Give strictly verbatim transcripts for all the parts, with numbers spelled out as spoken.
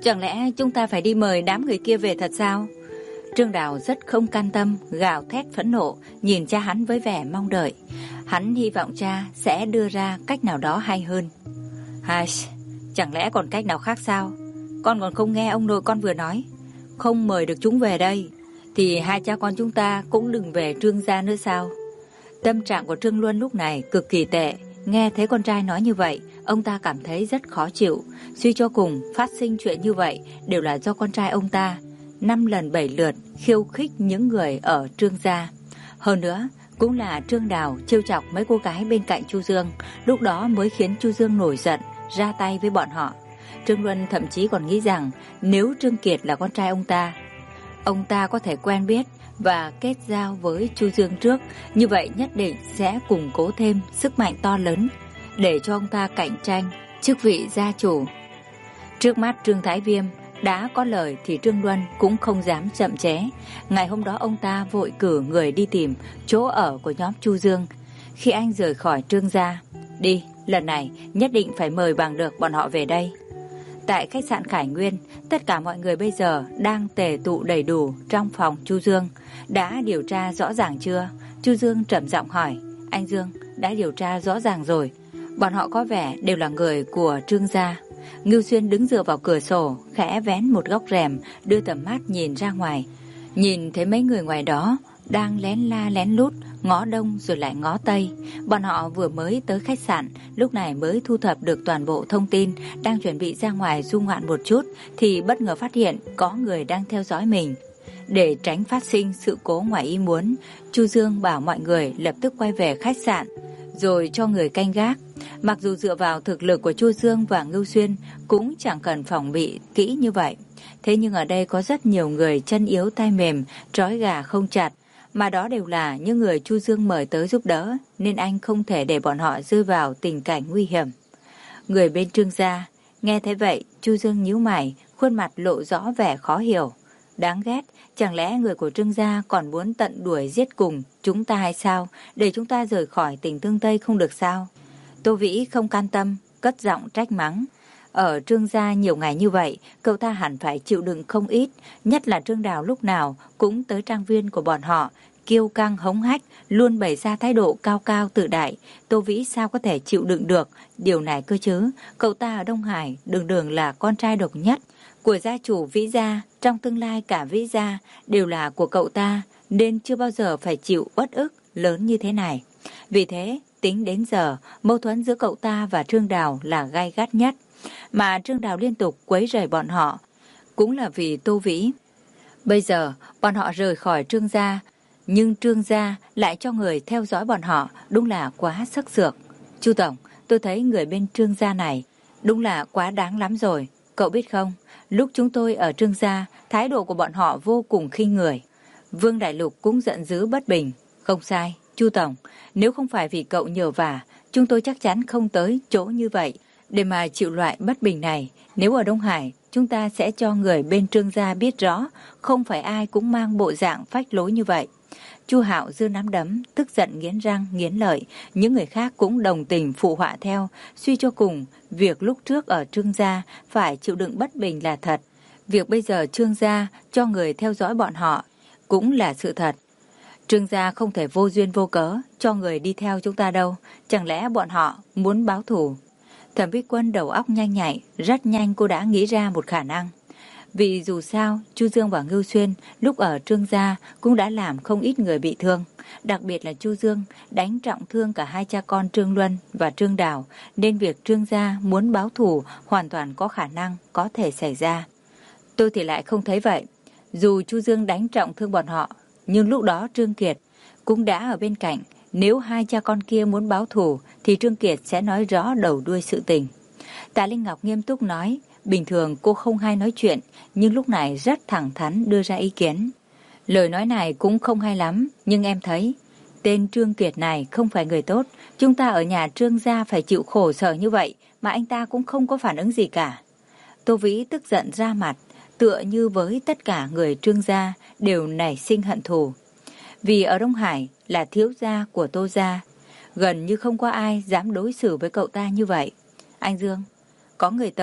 Chẳng lẽ chúng ta phải đi mời đám người kia về thật sao? Trương Đào rất không can tâm, gào thét phẫn nộ, nhìn cha hắn với vẻ mong đợi. Hắn hy vọng cha sẽ đưa ra cách nào đó hay hơn. Hai, chẳng lẽ còn cách nào khác sao? Con còn không nghe ông nội con vừa nói, không mời được chúng về đây thì hai cha con chúng ta cũng đừng về Trương gia nữa sao? Tâm trạng của Trương Luân lúc này cực kỳ tệ. Nghe thấy con trai nói như vậy, ông ta cảm thấy rất khó chịu. Suy cho cùng, phát sinh chuyện như vậy đều là do con trai ông ta năm lần bảy lượt khiêu khích những người ở Trương gia. Hơn nữa, cũng là Trương Đào trêu chọc mấy cô gái bên cạnh Chu Dương, lúc đó mới khiến Chu Dương nổi giận, ra tay với bọn họ. Trương Luân thậm chí còn nghĩ rằng nếu Trương Kiệt là con trai ông ta, ông ta có thể quen biết và kết giao với Chu Dương trước, như vậy nhất định sẽ củng cố thêm sức mạnh to lớn để cho ông ta cạnh tranh chức vị gia chủ. Trước mắt Trương Thái Viêm đã có lời thì Trương Luân cũng không dám chậm trễ. Ngày hôm đó ông ta vội cử người đi tìm chỗ ở của nhóm Chu Dương. Khi anh rời khỏi Trương gia, đi, lần này nhất định phải mời bằng được bọn họ về đây. Tại khách sạn Khải Nguyên, tất cả mọi người bây giờ đang tề tụ đầy đủ trong phòng Chu Dương. Đã điều tra rõ ràng chưa? Chu Dương trầm giọng hỏi. Anh Dương, đã điều tra rõ ràng rồi. Bọn họ có vẻ đều là người của Trương gia. Ngưu Xuyên đứng dựa vào cửa sổ, khẽ vén một góc rèm, đưa tầm mắt nhìn ra ngoài. Nhìn thấy mấy người ngoài đó đang lén la lén lút, ngó đông rồi lại ngó tây. Bọn họ vừa mới tới khách sạn, lúc này mới thu thập được toàn bộ thông tin, đang chuẩn bị ra ngoài du ngoạn một chút thì bất ngờ phát hiện có người đang theo dõi mình. Để tránh phát sinh sự cố ngoài ý muốn, Chu Dương bảo mọi người lập tức quay về khách sạn rồi cho người canh gác. Mặc dù dựa vào thực lực của Chu Dương và Ngưu Xuyên cũng chẳng cần phòng bị kỹ như vậy, thế nhưng ở đây có rất nhiều người chân yếu tay mềm, trói gà không chặt, mà đó đều là những người Chu Dương mời tới giúp đỡ, nên anh không thể để bọn họ rơi vào tình cảnh nguy hiểm. Người bên Trương gia nghe thấy vậy, Chu Dương nhíu mày, khuôn mặt lộ rõ vẻ khó hiểu. Đáng ghét, chẳng lẽ người của Trương gia còn muốn tận đuổi giết cùng chúng ta hay sao? Để chúng ta rời khỏi tỉnh Tương Tây không được sao? Tô Vĩ không can tâm, cất giọng trách mắng. Ở Trương gia nhiều ngày như vậy, cậu ta hẳn phải chịu đựng không ít, nhất là Trương Đào lúc nào cũng tới trang viên của bọn họ, kiêu căng hống hách, luôn bày ra thái độ cao cao tự đại. Tô Vĩ sao có thể chịu đựng được điều này cơ chứ? Cậu ta ở Đông Hải đường đường là con trai độc nhất của gia chủ Vĩ gia, trong tương lai cả Vĩ gia đều là của cậu ta, nên chưa bao giờ phải chịu uất ức lớn như thế này. Vì thế, tính đến giờ, mâu thuẫn giữa cậu ta và Trương Đào là gay gắt nhất. Mà Trương Đào liên tục quấy rầy bọn họ, cũng là vì Tô Vĩ. Bây giờ, bọn họ rời khỏi Trương gia, nhưng Trương gia lại cho người theo dõi bọn họ, đúng là quá sắc sược. Chu Tổng, tôi thấy người bên Trương gia này đúng là quá đáng lắm rồi. Cậu biết không, lúc chúng tôi ở Trương gia, thái độ của bọn họ vô cùng khinh người. Vương Đại Lục cũng giận dữ bất bình. Không sai, Chu Tổng, nếu không phải vì cậu nhờ vả, chúng tôi chắc chắn không tới chỗ như vậy để mà chịu loại bất bình này. Nếu ở Đông Hải, chúng ta sẽ cho người bên Trương gia biết rõ, không phải ai cũng mang bộ dạng phách lối như vậy. Chu Hạo giơ nắm đấm, tức giận nghiến răng nghiến lợi. Những người khác cũng đồng tình phụ họa theo. Suy cho cùng, việc lúc trước ở Trương gia phải chịu đựng bất bình là thật. Việc bây giờ Trương gia cho người theo dõi bọn họ cũng là sự thật. Trương gia không thể vô duyên vô cớ cho người đi theo chúng ta đâu. Chẳng lẽ bọn họ muốn báo thù? Thẩm Bích Quân đầu óc nhanh nhạy, rất nhanh cô đã nghĩ ra một khả năng. Vì dù sao, Chu Dương và Ngưu Xuyên lúc ở Trương gia cũng đã làm không ít người bị thương. Đặc biệt là Chu Dương đánh trọng thương cả hai cha con Trương Luân và Trương Đào, nên việc Trương gia muốn báo thù hoàn toàn có khả năng có thể xảy ra. Tôi thì lại không thấy vậy. Dù Chu Dương đánh trọng thương bọn họ, nhưng lúc đó Trương Kiệt cũng đã ở bên cạnh. Nếu hai cha con kia muốn báo thù thì Trương Kiệt sẽ nói rõ đầu đuôi sự tình. Tạ Linh Ngọc nghiêm túc nói. Bình thường cô không hay nói chuyện, nhưng lúc này rất thẳng thắn đưa ra ý kiến. Lời nói này cũng không hay lắm, nhưng em thấy tên Trương Kiệt này không phải người tốt. Chúng ta ở nhà Trương gia phải chịu khổ sở như vậy mà anh ta cũng không có phản ứng gì cả. Tô Vĩ tức giận ra mặt, tựa như với tất cả người Trương gia đều nảy sinh hận thù. Vì ở Đông Hải là thiếu gia của Tô gia, gần như không có ai dám đối xử với cậu ta như vậy. Anh Dương, có người tới,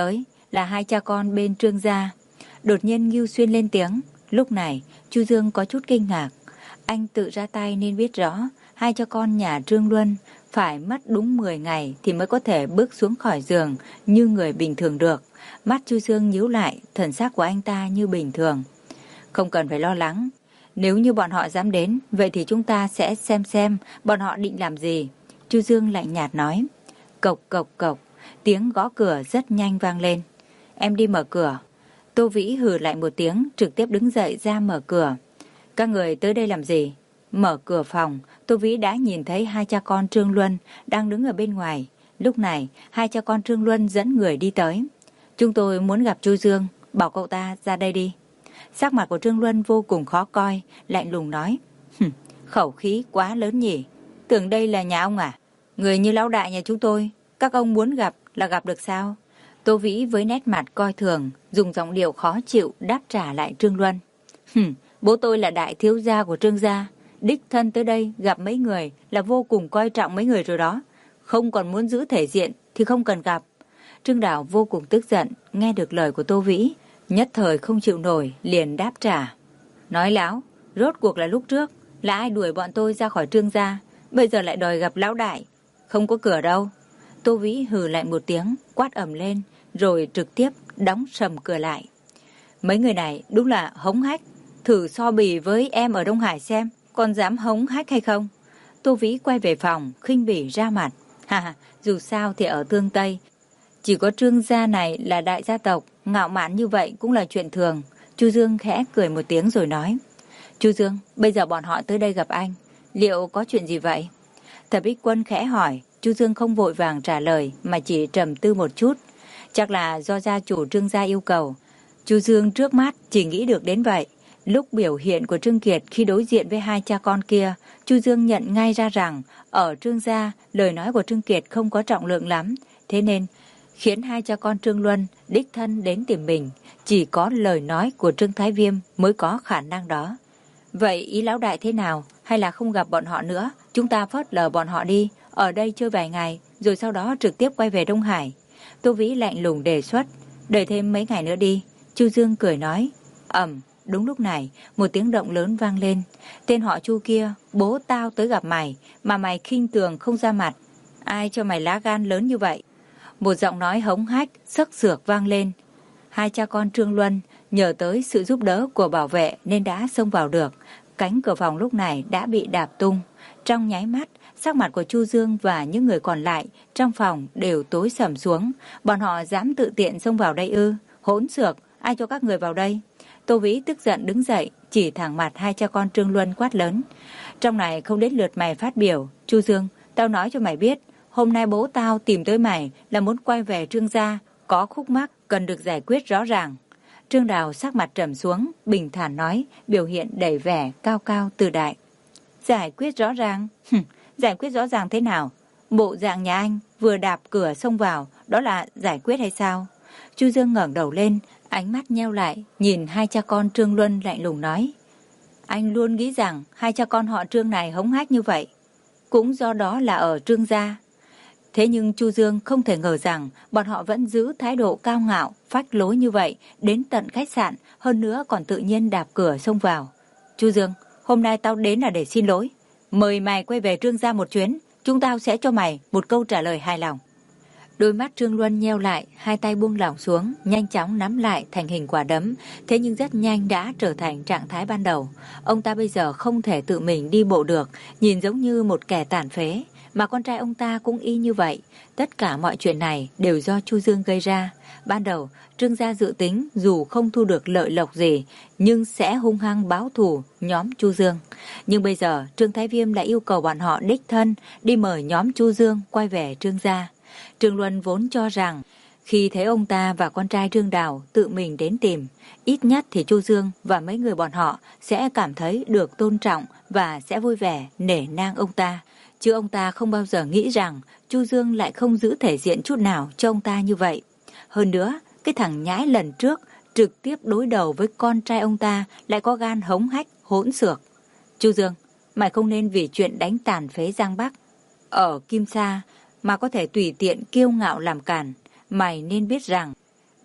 là hai cha con bên Trương gia. Đột nhiên Ngưu Xuyên lên tiếng. Lúc này Chu Dương có chút kinh ngạc. Anh tự ra tay nên biết rõ hai cha con nhà Trương Luân phải mất đúng mười ngày thì mới có thể bước xuống khỏi giường như người bình thường được. Mắt Chu Dương nhíu lại, thần sắc của anh ta như bình thường. Không cần phải lo lắng. Nếu như bọn họ dám đến, vậy thì chúng ta sẽ xem xem bọn họ định làm gì. Chu Dương lạnh nhạt nói. Cộc cộc cộc, tiếng gõ cửa rất nhanh vang lên. Em đi mở cửa. Tô Vĩ hừ lại một tiếng, trực tiếp đứng dậy ra mở cửa. Các người tới đây làm gì? Mở cửa phòng, Tô Vĩ đã nhìn thấy hai cha con Trương Luân đang đứng ở bên ngoài. Lúc này, hai cha con Trương Luân dẫn người đi tới. Chúng tôi muốn gặp Chu Dương, bảo cậu ta ra đây đi. Sắc mặt của Trương Luân vô cùng khó coi, lạnh lùng nói. Khẩu khí quá lớn nhỉ, tưởng đây là nhà ông à? Người như lão đại nhà chúng tôi, các ông muốn gặp là gặp được sao? Tô Vĩ với nét mặt coi thường, dùng giọng điệu khó chịu đáp trả lại Trương Luân. Hừm, bố tôi là đại thiếu gia của Trương gia, đích thân tới đây gặp mấy người là vô cùng coi trọng mấy người rồi đó. Không còn muốn giữ thể diện thì không cần gặp. Trương Đào vô cùng tức giận, nghe được lời của Tô Vĩ, nhất thời không chịu nổi, liền đáp trả. Nói láo, rốt cuộc là lúc trước là ai đuổi bọn tôi ra khỏi Trương gia, bây giờ lại đòi gặp lão đại. Không có cửa đâu. Tô Vĩ hừ lại một tiếng, quát ầm lên, rồi trực tiếp đóng sầm cửa lại. Mấy người này đúng là hống hách, thử so bì với em ở Đông Hải xem, còn dám hống hách hay không? Tô Vĩ quay về phòng, khinh bỉ ra mặt. Ha, dù sao thì ở Tương Tây, chỉ có Trương gia này là đại gia tộc, ngạo mạn như vậy cũng là chuyện thường. Chu Dương khẽ cười một tiếng rồi nói. Chu Dương, bây giờ bọn họ tới đây gặp anh, liệu có chuyện gì vậy? Thẩm Ích Quân khẽ hỏi. Chu Dương không vội vàng trả lời mà chỉ trầm tư một chút. Chắc là do gia chủ Trương gia yêu cầu. Chu Dương trước mắt chỉ nghĩ được đến vậy. Lúc biểu hiện của Trương Kiệt khi đối diện với hai cha con kia, Chu Dương nhận ngay ra rằng ở Trương gia lời nói của Trương Kiệt không có trọng lượng lắm. Thế nên khiến hai cha con Trương Luân đích thân đến tìm mình. Chỉ có lời nói của Trương Thái Viêm mới có khả năng đó. Vậy ý lão đại thế nào? Hay là không gặp bọn họ nữa, chúng ta phớt lờ bọn họ đi, ở đây chơi vài ngày, rồi sau đó trực tiếp quay về Đông Hải. Tô Vĩ lạnh lùng đề xuất. Đợi thêm mấy ngày nữa đi. Chu Dương cười nói. Ầm. Đúng lúc này, một tiếng động lớn vang lên. Tên họ Chu kia, bố tao tới gặp mày, mà mày khinh thường không ra mặt. Ai cho mày lá gan lớn như vậy? Một giọng nói hống hách, sấc sược vang lên. Hai cha con Trương Luân nhờ tới sự giúp đỡ của bảo vệ nên đã xông vào được. Cánh cửa phòng lúc này đã bị đạp tung. Trong nháy mắt, sắc mặt của Chu Dương và những người còn lại trong phòng đều tối sầm xuống. Bọn họ dám tự tiện xông vào đây ư? Hỗn xược, ai cho các người vào đây? Tô Vĩ tức giận đứng dậy, chỉ thẳng mặt hai cha con Trương Luân quát lớn. Trong này không đến lượt mày phát biểu. Chu Dương, tao nói cho mày biết, hôm nay bố tao tìm tới mày là muốn quay về Trương gia, có khúc mắc cần được giải quyết rõ ràng. Trương Đào sắc mặt trầm xuống, bình thản nói, biểu hiện đầy vẻ cao cao tự đại. Giải quyết rõ ràng? Giải quyết rõ ràng thế nào? Bộ dạng nhà anh vừa đạp cửa xông vào, đó là giải quyết hay sao? Chu Dương ngẩng đầu lên, ánh mắt nheo lại, nhìn hai cha con Trương Luân lạnh lùng nói. Anh luôn nghĩ rằng hai cha con họ Trương này hống hách như vậy, cũng do đó là ở Trương gia. Thế nhưng Chu Dương không thể ngờ rằng bọn họ vẫn giữ thái độ cao ngạo, phách lối như vậy, đến tận khách sạn, hơn nữa còn tự nhiên đạp cửa xông vào. Chu Dương, hôm nay tao đến là để xin lỗi. Mời mày quay về Trương gia một chuyến, chúng tao sẽ cho mày một câu trả lời hài lòng. Đôi mắt Trương Luân nheo lại, hai tay buông lỏng xuống, nhanh chóng nắm lại thành hình quả đấm, thế nhưng rất nhanh đã trở thành trạng thái ban đầu. Ông ta bây giờ không thể tự mình đi bộ được, nhìn giống như một kẻ tàn phế, mà con trai ông ta cũng y như vậy. Tất cả mọi chuyện này đều do Chu Dương gây ra. Ban đầu, Trương gia dự tính dù không thu được lợi lộc gì, nhưng sẽ hung hăng báo thù nhóm Chu Dương. Nhưng bây giờ, Trương Thái Viêm lại yêu cầu bọn họ đích thân đi mời nhóm Chu Dương quay về Trương gia. Trương Luân vốn cho rằng khi thấy ông ta và con trai Trương Đào tự mình đến tìm, ít nhất thì Chu Dương và mấy người bọn họ sẽ cảm thấy được tôn trọng và sẽ vui vẻ nể nang ông ta. Chứ ông ta không bao giờ nghĩ rằng Chu Dương lại không giữ thể diện chút nào cho ông ta như vậy. Hơn nữa, cái thằng nhãi lần trước trực tiếp đối đầu với con trai ông ta lại có gan hống hách, hỗn xược. Chu Dương, mày không nên vì chuyện đánh tàn phế Giang Bắc ở Kim Sa mà có thể tùy tiện kiêu ngạo làm càn. Mày nên biết rằng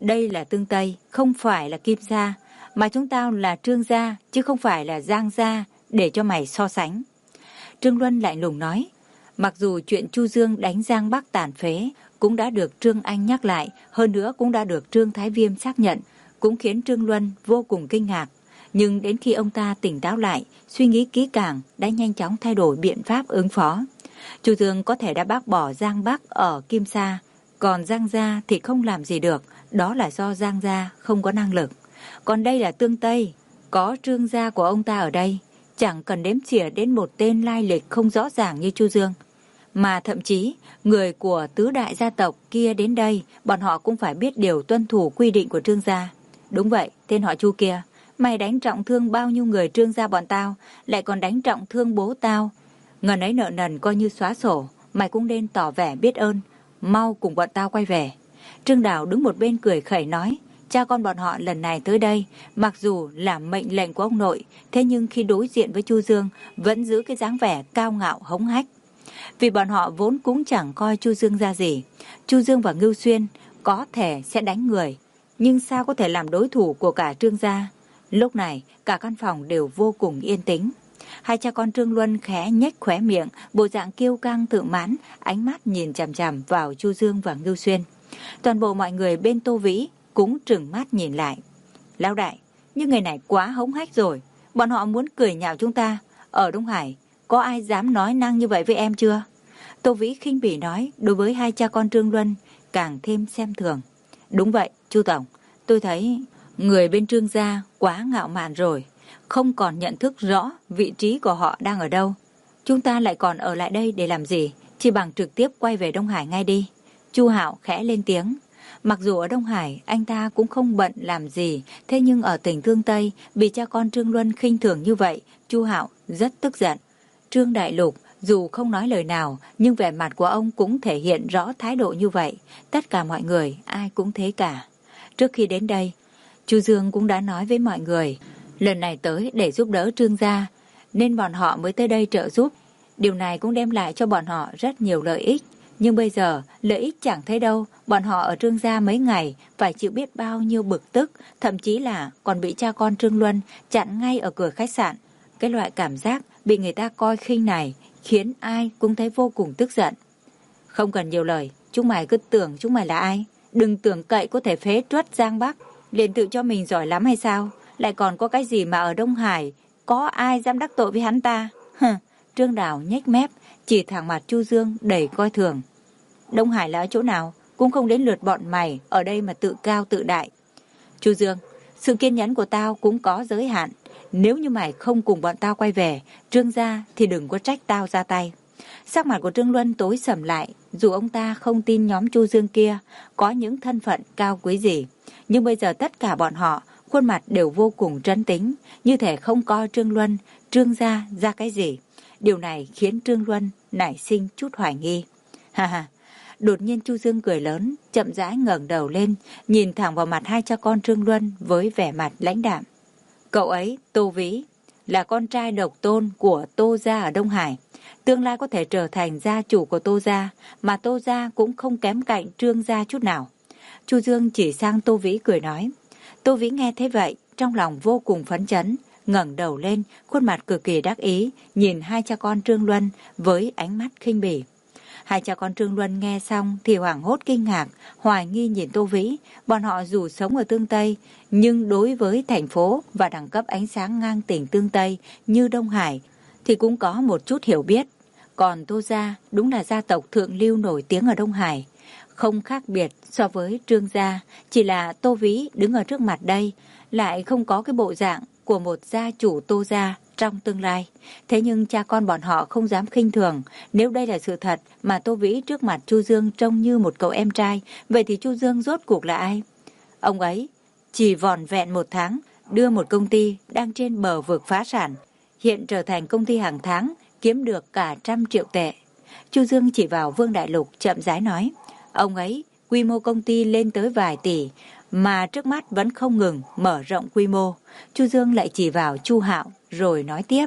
Đây là Tương Tây, không phải là Kim Sa, mà chúng tao là Trương gia, chứ không phải là Giang gia, để cho mày so sánh. Trương Luân lạnh lùng nói, mặc dù chuyện Chu Dương đánh Giang Bắc tàn phế cũng đã được Trương Anh nhắc lại, hơn nữa cũng đã được Trương Thái Viêm xác nhận, cũng khiến Trương Luân vô cùng kinh ngạc. Nhưng đến khi ông ta tỉnh táo lại, suy nghĩ kỹ càng, đã nhanh chóng thay đổi biện pháp ứng phó. Chu Dương có thể đã bác bỏ Giang Bắc ở Kim Sa, còn Giang gia thì không làm gì được, đó là do Giang gia không có năng lực. Còn đây là Tương Tây, có Trương gia của ông ta ở đây, chẳng cần đếm xỉa đến một tên lai lịch không rõ ràng như Chu Dương. Mà thậm chí, người của tứ đại gia tộc kia đến đây, bọn họ cũng phải biết điều tuân thủ quy định của Trương gia. Đúng vậy, tên họ Chu kia, mày đánh trọng thương bao nhiêu người Trương gia bọn tao, lại còn đánh trọng thương bố tao. Ngần ấy nợ nần coi như xóa sổ, mày cũng nên tỏ vẻ biết ơn, mau cùng bọn tao quay về. Trương Đào đứng một bên cười khẩy nói, cha con bọn họ lần này tới đây, mặc dù là mệnh lệnh của ông nội, thế nhưng khi đối diện với Chu Dương, vẫn giữ cái dáng vẻ cao ngạo hống hách. Vì bọn họ vốn cũng chẳng coi Chu Dương ra gì. Chu Dương và Ngưu Xuyên có thể sẽ đánh người, nhưng sao có thể làm đối thủ của cả Trương gia. Lúc này, cả căn phòng đều vô cùng yên tĩnh. Hai cha con Trương Luân khẽ nhếch khóe miệng, bộ dạng kiêu căng tự mãn, ánh mắt nhìn chằm chằm vào Chu Dương và Ngưu Xuyên. Toàn bộ mọi người bên Tô Vĩ cũng trừng mắt nhìn lại. Lão đại, những người này quá hống hách rồi, bọn họ muốn cười nhạo chúng ta. Ở Đông Hải, có ai dám nói năng như vậy với em chưa? Tô Vĩ khinh bỉ nói, đối với hai cha con Trương Luân càng thêm xem thường. Đúng vậy, Chu tổng, tôi thấy người bên Trương gia quá ngạo mạn rồi, không còn nhận thức rõ vị trí của họ đang ở đâu. Chúng ta lại còn ở lại đây để làm gì? Chỉ bằng trực tiếp quay về Đông Hải ngay đi. Chu Hạo khẽ lên tiếng. Mặc dù ở Đông Hải anh ta cũng không bận làm gì, thế nhưng ở tỉnh Tương Tây bị cha con Trương Luân khinh thường như vậy, Chu Hạo rất tức giận. Trương Đại Lục dù không nói lời nào, nhưng vẻ mặt của ông cũng thể hiện rõ thái độ như vậy. Tất cả mọi người ai cũng thế cả. Trước khi đến đây, Chu Dương cũng đã nói với mọi người, lần này tới để giúp đỡ Trương gia, nên bọn họ mới tới đây trợ giúp. Điều này cũng đem lại cho bọn họ rất nhiều lợi ích. Nhưng bây giờ, lợi ích chẳng thấy đâu, bọn họ ở Trương gia mấy ngày, phải chịu biết bao nhiêu bực tức, thậm chí là còn bị cha con Trương Luân chặn ngay ở cửa khách sạn. Cái loại cảm giác bị người ta coi khinh này, khiến ai cũng thấy vô cùng tức giận. Không cần nhiều lời, chúng mày cứ tưởng chúng mày là ai. Đừng tưởng cậy có thể phế truất Giang Bắc, liền tự cho mình giỏi lắm hay sao? Lại còn có cái gì mà ở Đông Hải, có ai dám đắc tội với hắn ta? Hừ, Trương Đào nhếch mép, chỉ thẳng mặt Chu Dương đầy coi thường. Đông Hải là ở chỗ nào, cũng không đến lượt bọn mày ở đây mà tự cao tự đại. Chu Dương, sự kiên nhẫn của tao cũng có giới hạn. Nếu như mày không cùng bọn tao quay về Trương gia thì đừng có trách tao ra tay. Sắc mặt của Trương Luân tối sầm lại. Dù ông ta không tin nhóm Chu Dương kia có những thân phận cao quý gì, nhưng bây giờ tất cả bọn họ khuôn mặt đều vô cùng trấn tĩnh, như thể không coi Trương Luân, Trương gia ra cái gì. Điều này khiến Trương Luân nảy sinh chút hoài nghi. Ha ha. Đột nhiên Chu Dương cười lớn, chậm rãi ngẩng đầu lên, nhìn thẳng vào mặt hai cha con Trương Luân với vẻ mặt lãnh đạm. Cậu ấy, Tô Vĩ, là con trai độc tôn của Tô gia ở Đông Hải. Tương lai có thể trở thành gia chủ của Tô gia, mà Tô gia cũng không kém cạnh Trương gia chút nào. Chu Dương chỉ sang Tô Vĩ cười nói. Tô Vĩ nghe thế vậy, trong lòng vô cùng phấn chấn, ngẩng đầu lên, khuôn mặt cực kỳ đắc ý, nhìn hai cha con Trương Luân với ánh mắt khinh bỉ. Hai cha con Trương Luân nghe xong thì hoảng hốt kinh ngạc, hoài nghi nhìn Tô Vĩ. Bọn họ dù sống ở Tương Tây, nhưng đối với thành phố và đẳng cấp ánh sáng ngang tỉnh Tương Tây như Đông Hải thì cũng có một chút hiểu biết. Còn Tô gia đúng là gia tộc thượng lưu nổi tiếng ở Đông Hải, không khác biệt so với Trương gia, chỉ là Tô Vĩ đứng ở trước mặt đây lại không có cái bộ dạng của một gia chủ Tô gia trong tương lai. Thế nhưng cha con bọn họ không dám khinh thường. Nếu đây là sự thật mà Tô Vĩ trước mặt Chu Dương trông như một cậu em trai, vậy thì Chu Dương rốt cuộc là ai? Ông ấy chỉ vỏn vẹn một tháng đưa một công ty đang trên bờ vực phá sản, hiện trở thành công ty hàng tháng kiếm được cả trăm triệu tệ. Chu Dương chỉ vào Vương Đại Lục chậm rãi nói, ông ấy quy mô công ty lên tới vài tỷ, mà trước mắt vẫn không ngừng mở rộng quy mô. Chu Dương lại chỉ vào Chu Hạo rồi nói tiếp,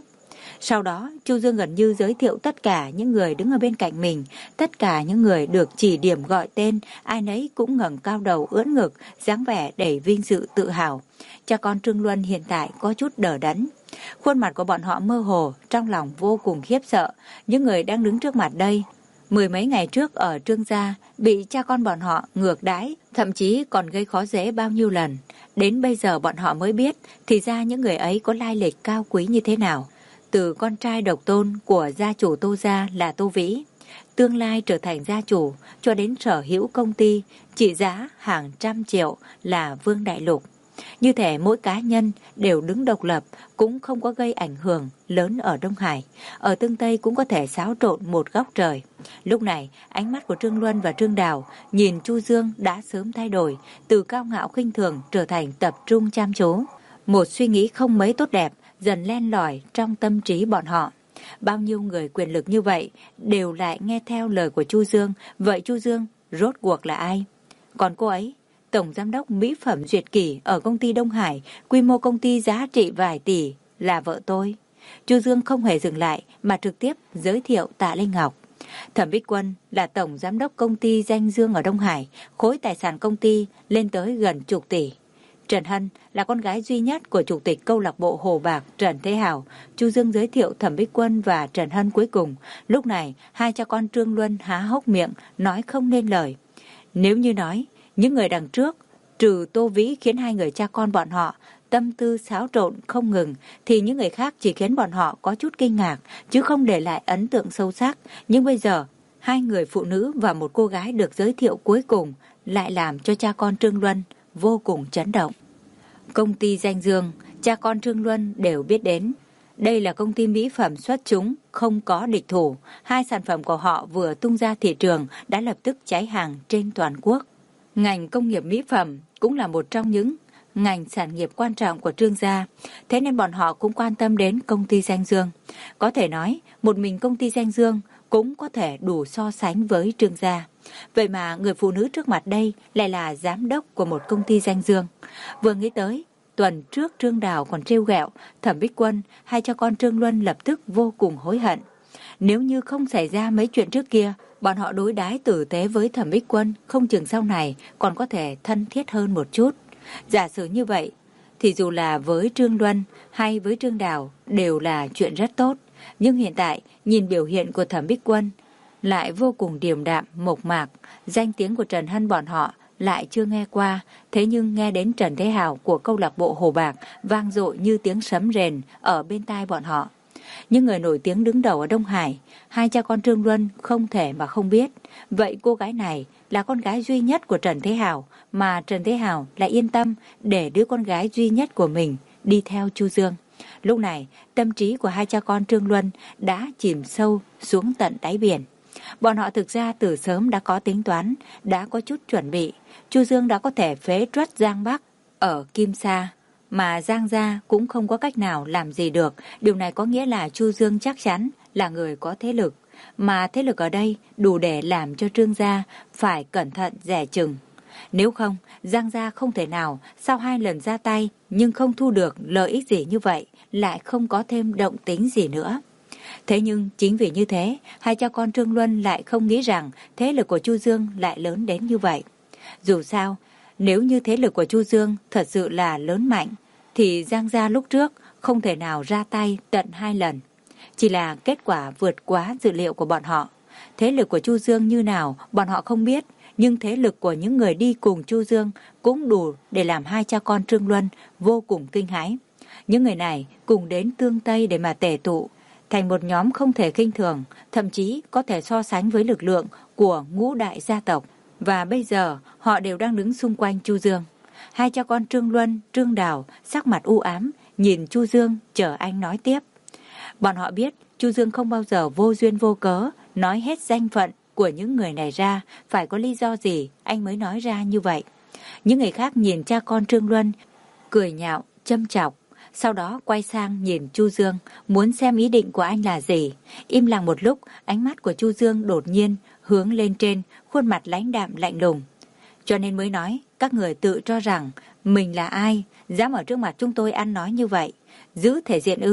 Sau đó, Chu Dương gần như giới thiệu tất cả những người đứng ở bên cạnh mình, tất cả những người được chỉ điểm gọi tên, ai nấy cũng ngẩng cao đầu ưỡn ngực, dáng vẻ đầy vinh dự tự hào. Cha con Trương Luân hiện tại có chút đờ đẫn. Khuôn mặt của bọn họ mơ hồ, trong lòng vô cùng khiếp sợ. Những người đang đứng trước mặt đây, mười mấy ngày trước ở Trương gia, bị cha con bọn họ ngược đãi, thậm chí còn gây khó dễ bao nhiêu lần. Đến bây giờ bọn họ mới biết, thì ra những người ấy có lai lịch cao quý như thế nào. Từ con trai độc tôn của gia chủ Tô gia là Tô Vĩ, tương lai trở thành gia chủ, cho đến sở hữu công ty trị giá hàng trăm triệu là Vương Đại Lục. Như thể mỗi cá nhân đều đứng độc lập, cũng không có gây ảnh hưởng lớn ở Đông Hải. Ở Tương Tây cũng có thể xáo trộn một góc trời. Lúc này, ánh mắt của Trương Luân và Trương Đào nhìn Chu Dương đã sớm thay đổi, từ cao ngạo khinh thường trở thành tập trung chăm chú. Một suy nghĩ không mấy tốt đẹp dần len lỏi trong tâm trí bọn họ. Bao nhiêu người quyền lực như vậy đều lại nghe theo lời của Chu Dương. Vậy Chu Dương rốt cuộc là ai? Còn cô ấy, tổng giám đốc mỹ phẩm Duyệt Kỷ ở công ty Đông Hải, quy mô công ty giá trị vài tỷ, là vợ tôi. Chu Dương không hề dừng lại mà trực tiếp giới thiệu Tạ Linh Ngọc. Thẩm Bích Quân là tổng giám đốc công ty Danh Dương ở Đông Hải, khối tài sản công ty lên tới gần chục tỷ. Trần Hân là con gái duy nhất của chủ tịch câu lạc bộ Hồ Bạc Trần Thế Hào. Chu Dương giới thiệu Thẩm Bích Quân và Trần Hân cuối cùng. Lúc này, hai cha con Trương Luân há hốc miệng, nói không nên lời. Nếu như nói, những người đằng trước, trừ Tô Vĩ khiến hai người cha con bọn họ tâm tư xáo trộn không ngừng, thì những người khác chỉ khiến bọn họ có chút kinh ngạc, chứ không để lại ấn tượng sâu sắc. Nhưng bây giờ, hai người phụ nữ và một cô gái được giới thiệu cuối cùng lại làm cho cha con Trương Luân vô cùng chấn động. Công ty Danh Dương, cha con Trương Luân đều biết đến. Đây là công ty mỹ phẩm xuất chúng, không có địch thủ. Hai sản phẩm của họ vừa tung ra thị trường đã lập tức cháy hàng trên toàn quốc. Ngành công nghiệp mỹ phẩm cũng là một trong những ngành sản nghiệp quan trọng của Trương gia, thế nên bọn họ cũng quan tâm đến công ty Danh Dương. Có thể nói, một mình công ty Danh Dương cũng có thể đủ so sánh với Trương gia. Vậy mà người phụ nữ trước mặt đây lại là giám đốc của một công ty Danh Dương. Vừa nghĩ tới, tuần trước Trương Đào còn trêu ghẹo Thẩm Bích Quân, hai cha con Trương Luân lập tức vô cùng hối hận. Nếu như không xảy ra mấy chuyện trước kia, bọn họ đối đãi tử tế với Thẩm Bích Quân, không chừng sau này còn có thể thân thiết hơn một chút. Giả sử như vậy, thì dù là với Trương Luân hay với Trương Đào đều là chuyện rất tốt. Nhưng hiện tại, nhìn biểu hiện của Thẩm Bích Quân lại vô cùng điềm đạm, mộc mạc. Danh tiếng của Trần Hân bọn họ lại chưa nghe qua, thế nhưng nghe đến Trần Thế Hào của câu lạc bộ Hồ Bạc vang dội như tiếng sấm rền ở bên tai bọn họ. Những người nổi tiếng đứng đầu ở Đông Hải, hai cha con Trương Luân không thể mà không biết. Vậy cô gái này là con gái duy nhất của Trần Thế Hào, mà Trần Thế Hào lại yên tâm để đứa con gái duy nhất của mình đi theo Chu Dương. Lúc này, tâm trí của hai cha con Trương Luân đã chìm sâu xuống tận đáy biển. Bọn họ thực ra từ sớm đã có tính toán, đã có chút chuẩn bị. Chu Dương đã có thể phế truất Giang Bắc ở Kim Sa, mà Giang gia cũng không có cách nào làm gì được. Điều này có nghĩa là Chu Dương chắc chắn là người có thế lực, mà thế lực ở đây đủ để làm cho Trương gia phải cẩn thận dè chừng. Nếu không, Giang gia không thể nào sau hai lần ra tay nhưng không thu được lợi ích gì như vậy, lại không có thêm động tính gì nữa. Thế nhưng chính vì như thế, hai cha con Trương Luân lại không nghĩ rằng thế lực của Chu Dương lại lớn đến như vậy. Dù sao, nếu như thế lực của Chu Dương thật sự là lớn mạnh, thì Giang gia lúc trước không thể nào ra tay tận hai lần. Chỉ là kết quả vượt quá dự liệu của bọn họ. Thế lực của Chu Dương như nào bọn họ không biết, nhưng thế lực của những người đi cùng Chu Dương cũng đủ để làm hai cha con Trương Luân vô cùng kinh hãi. Những người này cùng đến Tương Tây để mà tề tụ thành một nhóm không thể khinh thường, thậm chí có thể so sánh với lực lượng của ngũ đại gia tộc. Và bây giờ họ đều đang đứng xung quanh Chu Dương. Hai cha con Trương Luân, Trương Đào sắc mặt u ám nhìn Chu Dương chờ anh nói tiếp. Bọn họ biết Chu Dương không bao giờ vô duyên vô cớ nói hết danh phận của những người này ra, phải có lý do gì anh mới nói ra như vậy. Những người khác nhìn cha con Trương Luân cười nhạo, châm chọc, sau đó quay sang nhìn Chu Dương, muốn xem ý định của anh là gì. Im lặng một lúc, ánh mắt của Chu Dương đột nhiên hướng lên trên, khuôn mặt lãnh đạm lạnh lùng. Cho nên mới nói, các người tự cho rằng mình là ai, dám ở trước mặt chúng tôi ăn nói như vậy, giữ thể diện ư?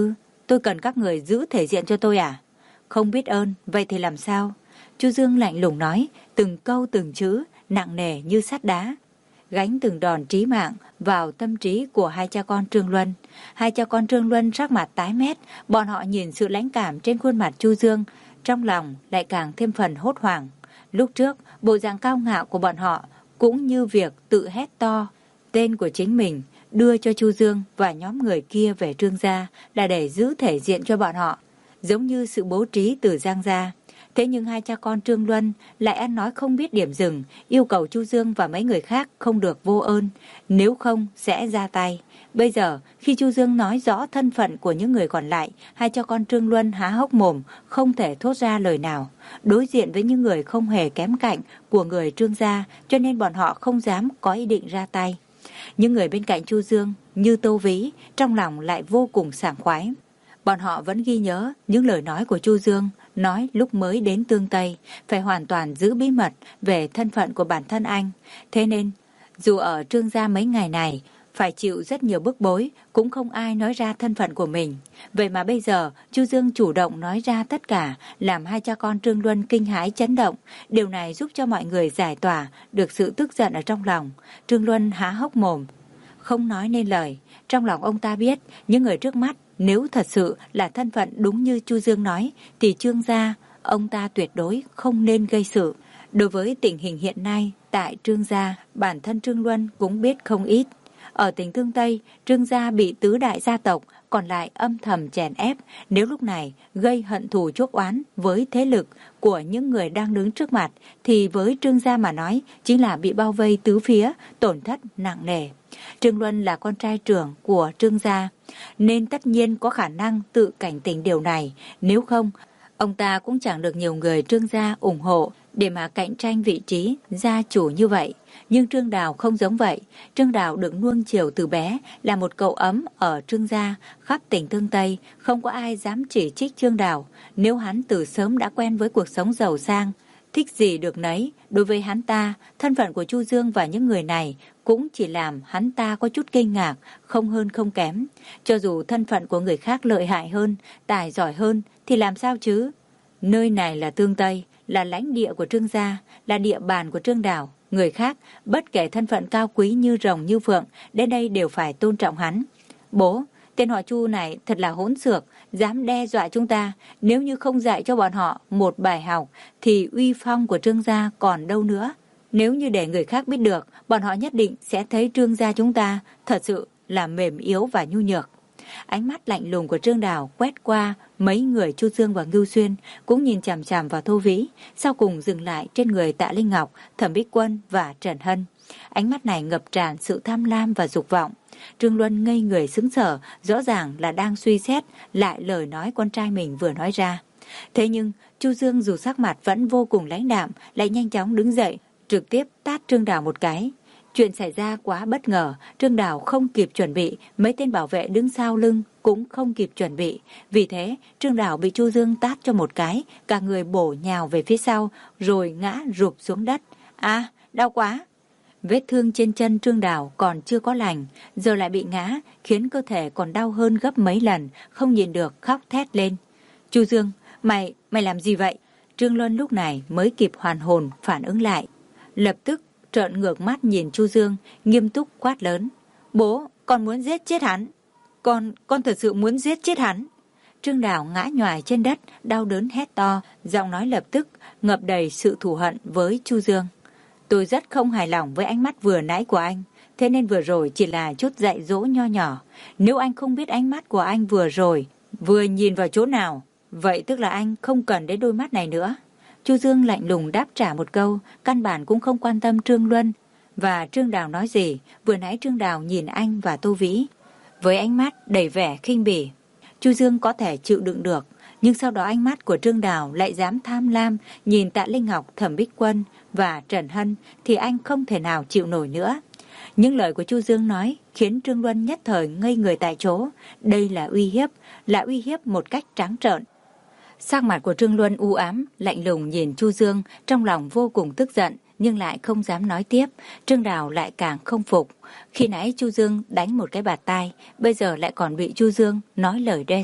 tôi cần các người giữ thể diện cho tôi à? Không biết ơn, vậy thì làm sao? Chu Dương lạnh lùng nói, từng câu từng chữ, nặng nề như sắt đá, gánh từng đòn trí mạng vào tâm trí của hai cha con Trương Luân. Hai cha con Trương Luân sắc mặt tái mét, bọn họ nhìn sự lãnh cảm trên khuôn mặt Chu Dương, trong lòng lại càng thêm phần hốt hoảng. Lúc trước, bộ dạng cao ngạo của bọn họ cũng như việc tự hét to tên của chính mình đưa cho Chu Dương và nhóm người kia về Trương gia là để giữ thể diện cho bọn họ, giống như sự bố trí từ Giang gia. Thế nhưng hai cha con Trương Luân lại ăn nói không biết điểm dừng, yêu cầu Chu Dương và mấy người khác không được vô ơn, nếu không sẽ ra tay. Bây giờ, khi Chu Dương nói rõ thân phận của những người còn lại, hai cha con Trương Luân há hốc mồm, không thể thốt ra lời nào. Đối diện với những người không hề kém cạnh của người Trương gia, cho nên bọn họ không dám có ý định ra tay. Những người bên cạnh Chu Dương, như Tô Vĩ, trong lòng lại vô cùng sảng khoái. Bọn họ vẫn ghi nhớ những lời nói của Chu Dương, nói lúc mới đến Tương Tây, phải hoàn toàn giữ bí mật về thân phận của bản thân anh. Thế nên, dù ở Trương gia mấy ngày này, phải chịu rất nhiều bức bối, cũng không ai nói ra thân phận của mình. Vậy mà bây giờ, Chu Dương chủ động nói ra tất cả, làm hai cha con Trương Luân kinh hãi chấn động. Điều này giúp cho mọi người giải tỏa được sự tức giận ở trong lòng. Trương Luân há hốc mồm, không nói nên lời. Trong lòng ông ta biết, những người trước mắt, nếu thật sự là thân phận đúng như Chu Dương nói, thì Trương gia, ông ta tuyệt đối không nên gây sự. Đối với tình hình hiện nay, tại Trương gia, bản thân Trương Luân cũng biết không ít. Ở tỉnh Tương Tây, Trương gia bị tứ đại gia tộc còn lại âm thầm chèn ép. Nếu lúc này gây hận thù chuốc oán với thế lực của những người đang đứng trước mặt, thì với Trương gia mà nói chính là bị bao vây tứ phía, tổn thất nặng nề. Trương Luân là con trai trưởng của Trương gia, nên tất nhiên có khả năng tự cảnh tỉnh điều này. Nếu không, ông ta cũng chẳng được nhiều người Trương gia ủng hộ để mà cạnh tranh vị trí gia chủ như vậy. Nhưng Trương Đào không giống vậy. Trương Đào được nuông chiều từ bé, là một cậu ấm ở Trương gia, khắp tỉnh Tương Tây, không có ai dám chỉ trích Trương Đào. Nếu hắn từ sớm đã quen với cuộc sống giàu sang, thích gì được nấy, đối với hắn ta, thân phận của Chu Dương và những người này cũng chỉ làm hắn ta có chút kinh ngạc, không hơn không kém. Cho dù thân phận của người khác lợi hại hơn, tài giỏi hơn, thì làm sao chứ? Nơi này là Tương Tây, là lãnh địa của Trương gia, là địa bàn của Trương Đào. Người khác, bất kể thân phận cao quý như rồng như phượng, đến đây đều phải tôn trọng hắn. Bố, tên họ Chu này thật là hỗn xược, dám đe dọa chúng ta. Nếu như không dạy cho bọn họ một bài học, thì uy phong của Trương gia còn đâu nữa. Nếu như để người khác biết được, bọn họ nhất định sẽ thấy Trương gia chúng ta thật sự là mềm yếu và nhu nhược. Ánh mắt lạnh lùng của Trương Đào quét qua mấy người Chu Dương và Ngưu Xuyên, cũng nhìn chằm chằm vào Tô Vĩ, sau cùng dừng lại trên người Tạ Linh Ngọc, Thẩm Bích Quân và Trần Hân. Ánh mắt này ngập tràn sự tham lam và dục vọng. Trương Luân ngây người sững sờ, rõ ràng là đang suy xét lại lời nói con trai mình vừa nói ra. Thế nhưng Chu Dương dù sắc mặt vẫn vô cùng lãnh đạm, lại nhanh chóng đứng dậy, trực tiếp tát Trương Đào một cái. Chuyện xảy ra quá bất ngờ, Trương Đào không kịp chuẩn bị, mấy tên bảo vệ đứng sau lưng cũng không kịp chuẩn bị. Vì thế, Trương Đào bị Chu Dương tát cho một cái, cả người bổ nhào về phía sau, rồi ngã rụp xuống đất. À, đau quá! Vết thương trên chân Trương Đào còn chưa có lành, giờ lại bị ngã, khiến cơ thể còn đau hơn gấp mấy lần, không nhìn được khóc thét lên. Chu Dương, mày, mày làm gì vậy? Trương Luân lúc này mới kịp hoàn hồn, phản ứng lại. Lập tức trợn ngược mắt nhìn Chu Dương, nghiêm túc quát lớn. Bố, con muốn giết chết hắn. Con, con thật sự muốn giết chết hắn. Trương Đào ngã nhoài trên đất, đau đớn hét to, giọng nói lập tức ngập đầy sự thù hận với Chu Dương. Tôi rất không hài lòng với ánh mắt vừa nãy của anh, thế nên vừa rồi chỉ là chút dạy dỗ nho nhỏ. Nếu anh không biết ánh mắt của anh vừa rồi, vừa nhìn vào chỗ nào, vậy tức là anh không cần đến đôi mắt này nữa. Chu Dương lạnh lùng đáp trả một câu, căn bản cũng không quan tâm Trương Luân và Trương Đào nói gì. Vừa nãy Trương Đào nhìn anh và Tô Vĩ với ánh mắt đầy vẻ khinh bỉ. Chu Dương có thể chịu đựng được, nhưng sau đó ánh mắt của Trương Đào lại dám tham lam nhìn Tạ Linh Ngọc, Thẩm Bích Quân và Trần Hân, thì anh không thể nào chịu nổi nữa. Những lời của Chu Dương nói khiến Trương Luân nhất thời ngây người tại chỗ. Đây là uy hiếp, là uy hiếp một cách trắng trợn. Sắc mặt của Trương Luân u ám, lạnh lùng nhìn Chu Dương, trong lòng vô cùng tức giận, nhưng lại không dám nói tiếp. Trương Đào lại càng không phục. Khi nãy Chu Dương đánh một cái bạt tai, bây giờ lại còn bị Chu Dương nói lời đe dọa.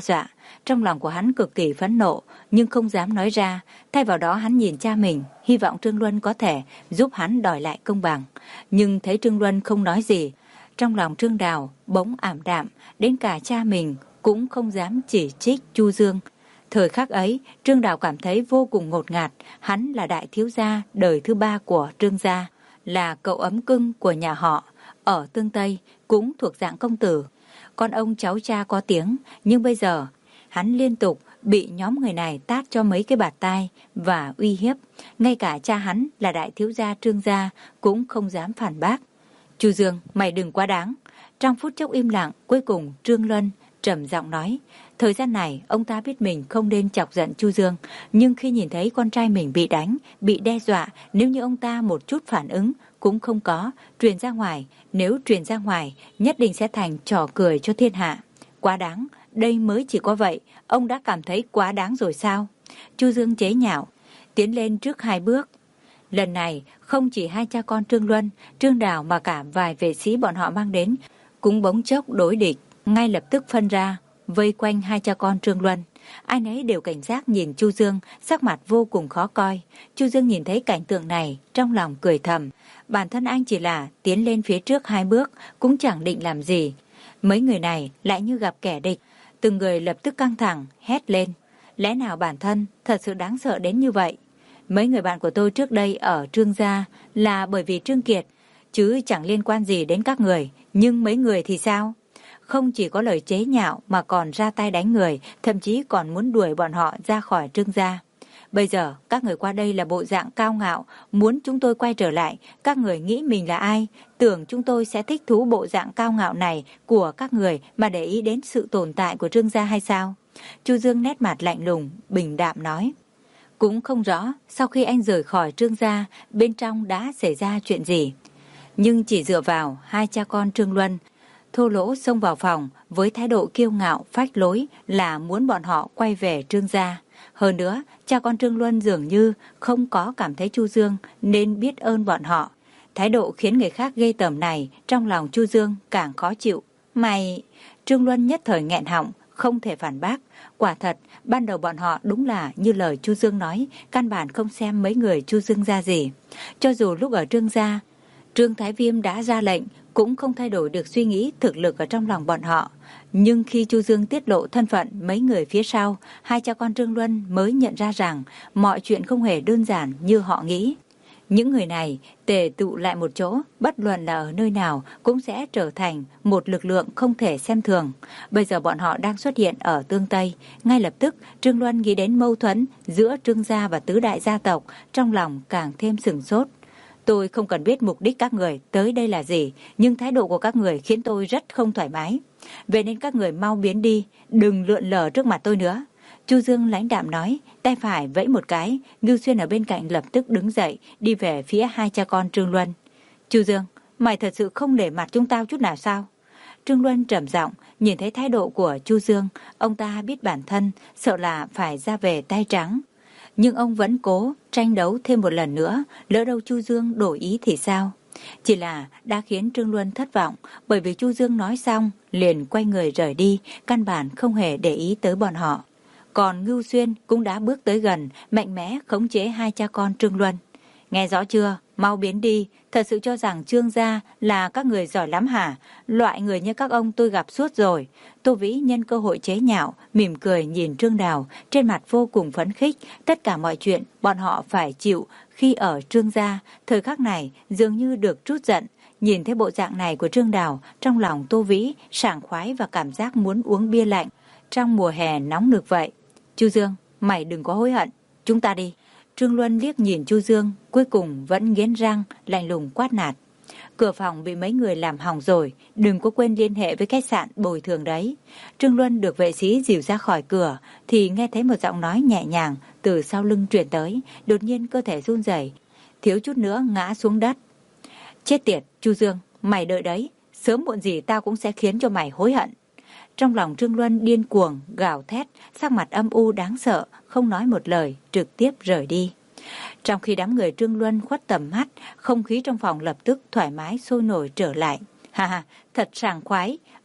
Trong lòng của hắn cực kỳ phẫn nộ, nhưng không dám nói ra. Thay vào đó hắn nhìn cha mình, hy vọng Trương Luân có thể giúp hắn đòi lại công bằng. Nhưng thấy Trương Luân không nói gì, trong lòng Trương Đào bỗng ảm đạm, đến cả cha mình cũng không dám chỉ trích Chu Dương. Thời khắc ấy, Trương Đào cảm thấy vô cùng ngột ngạt. Hắn là đại thiếu gia đời thứ ba của Trương gia, là cậu ấm cưng của nhà họ. Ở Tương Tây cũng thuộc dạng công tử, con ông cháu cha có tiếng. Nhưng bây giờ hắn liên tục bị nhóm người này tát cho mấy cái bạt tai và uy hiếp. Ngay cả cha hắn là đại thiếu gia Trương gia cũng không dám phản bác. Chu Dương, mày đừng quá đáng. Trong phút chốc im lặng, cuối cùng Trương Luân trầm giọng nói. Thời gian này ông ta biết mình không nên chọc giận Chu Dương, nhưng khi nhìn thấy con trai mình bị đánh, bị đe dọa, nếu như ông ta một chút phản ứng cũng không có, truyền ra ngoài, nếu truyền ra ngoài nhất định sẽ thành trò cười cho thiên hạ. Quá đáng, đây mới chỉ có vậy, ông đã cảm thấy quá đáng rồi sao? Chu Dương chế nhạo, tiến lên trước hai bước. Lần này không chỉ hai cha con Trương Luân, Trương Đào mà cả vài vệ sĩ bọn họ mang đến cũng bỗng chốc đối địch, ngay lập tức phân ra vây quanh hai cha con Trương Luân. Ai nấy đều cảnh giác nhìn Chu Dương, sắc mặt vô cùng khó coi. Chu Dương nhìn thấy cảnh tượng này, trong lòng cười thầm. Bản thân anh chỉ là tiến lên phía trước hai bước, cũng chẳng định làm gì. Mấy người này lại như gặp kẻ địch, từng người lập tức căng thẳng, hét lên. Lẽ nào bản thân thật sự đáng sợ đến như vậy? Mấy người bạn của tôi trước đây ở Trương gia là bởi vì Trương Kiệt, chứ chẳng liên quan gì đến các người. Nhưng mấy người thì sao? Không chỉ có lời chế nhạo mà còn ra tay đánh người, thậm chí còn muốn đuổi bọn họ ra khỏi Trương gia. Bây giờ các người qua đây là bộ dạng cao ngạo, muốn chúng tôi quay trở lại. Các người nghĩ mình là ai? Tưởng chúng tôi sẽ thích thú bộ dạng cao ngạo này của các người mà để ý đến sự tồn tại của Trương gia hay sao? Chu Dương nét mặt lạnh lùng, bình đạm nói. Cũng không rõ sau khi anh rời khỏi Trương gia, bên trong đã xảy ra chuyện gì. Nhưng chỉ dựa vào hai cha con Trương Luân, thô lỗ xông vào phòng với thái độ kiêu ngạo phách lối là muốn bọn họ quay về Trương gia. Hơn nữa, cha con Trương Luân dường như không có cảm thấy Chu Dương nên biết ơn bọn họ. Thái độ khiến người khác ghê tởm này, trong lòng Chu Dương càng khó chịu. Mày... Trương Luân nhất thời nghẹn họng, không thể phản bác. Quả thật, ban đầu bọn họ đúng là như lời Chu Dương nói, căn bản không xem mấy người Chu Dương ra gì. Cho dù lúc ở Trương gia, Trương Thái Viêm đã ra lệnh, cũng không thay đổi được suy nghĩ thực lực ở trong lòng bọn họ. Nhưng khi Chu Dương tiết lộ thân phận mấy người phía sau, hai cha con Trương Luân mới nhận ra rằng mọi chuyện không hề đơn giản như họ nghĩ. Những người này tề tụ lại một chỗ, bất luận là ở nơi nào cũng sẽ trở thành một lực lượng không thể xem thường. Bây giờ bọn họ đang xuất hiện ở Tương Tây. Ngay lập tức Trương Luân nghĩ đến mâu thuẫn giữa Trương gia và tứ đại gia tộc, trong lòng càng thêm sửng sốt. Tôi không cần biết mục đích các người tới đây là gì, nhưng thái độ của các người khiến tôi rất không thoải mái. Vậy nên các người mau biến đi, đừng lượn lờ trước mặt tôi nữa. Chu Dương lãnh đạm nói, tay phải vẫy một cái, Ngưu Xuyên ở bên cạnh lập tức đứng dậy, đi về phía hai cha con Trương Luân. Chu Dương, mày thật sự không để mặt chúng tao chút nào sao? Trương Luân trầm giọng, nhìn thấy thái độ của Chu Dương, ông ta biết bản thân, sợ là phải ra về tay trắng. Nhưng ông vẫn cố tranh đấu thêm một lần nữa, lỡ đâu Chu Dương đổi ý thì sao? Chỉ là đã khiến Trương Luân thất vọng, bởi vì Chu Dương nói xong, liền quay người rời đi, căn bản không hề để ý tới bọn họ. Còn Ngưu Xuyên cũng đã bước tới gần, mạnh mẽ khống chế hai cha con Trương Luân. Nghe rõ chưa? Mau biến đi, thật sự cho rằng Trương gia là các người giỏi lắm hả? Loại người như các ông tôi gặp suốt rồi. Tô Vĩ nhân cơ hội chế nhạo, mỉm cười nhìn Trương Đào, trên mặt vô cùng phấn khích. Tất cả mọi chuyện bọn họ phải chịu khi ở Trương gia, thời khắc này dường như được trút giận. Nhìn thấy bộ dạng này của Trương Đào, trong lòng Tô Vĩ sảng khoái và cảm giác muốn uống bia lạnh trong mùa hè nóng nực vậy. Chu Dương, mày đừng có hối hận, chúng ta đi. Trương Luân liếc nhìn Chu Dương, cuối cùng vẫn nghiến răng, lạnh lùng quát nạt. Cửa phòng bị mấy người làm hỏng rồi, đừng có quên liên hệ với khách sạn bồi thường đấy. Trương Luân được vệ sĩ dìu ra khỏi cửa, thì nghe thấy một giọng nói nhẹ nhàng từ sau lưng truyền tới, đột nhiên cơ thể run rẩy, thiếu chút nữa ngã xuống đất. Chết tiệt, Chu Dương, mày đợi đấy, sớm muộn gì tao cũng sẽ khiến cho mày hối hận. Trong lòng Trương Luân điên cuồng, gào thét, sắc mặt âm u đáng sợ, không nói một lời, trực tiếp rời đi. Trong khi đám người Trương Luân khuất tầm mắt, không khí trong phòng lập tức thoải mái sôi nổi trở lại. Ha ha, thật sảng khoái,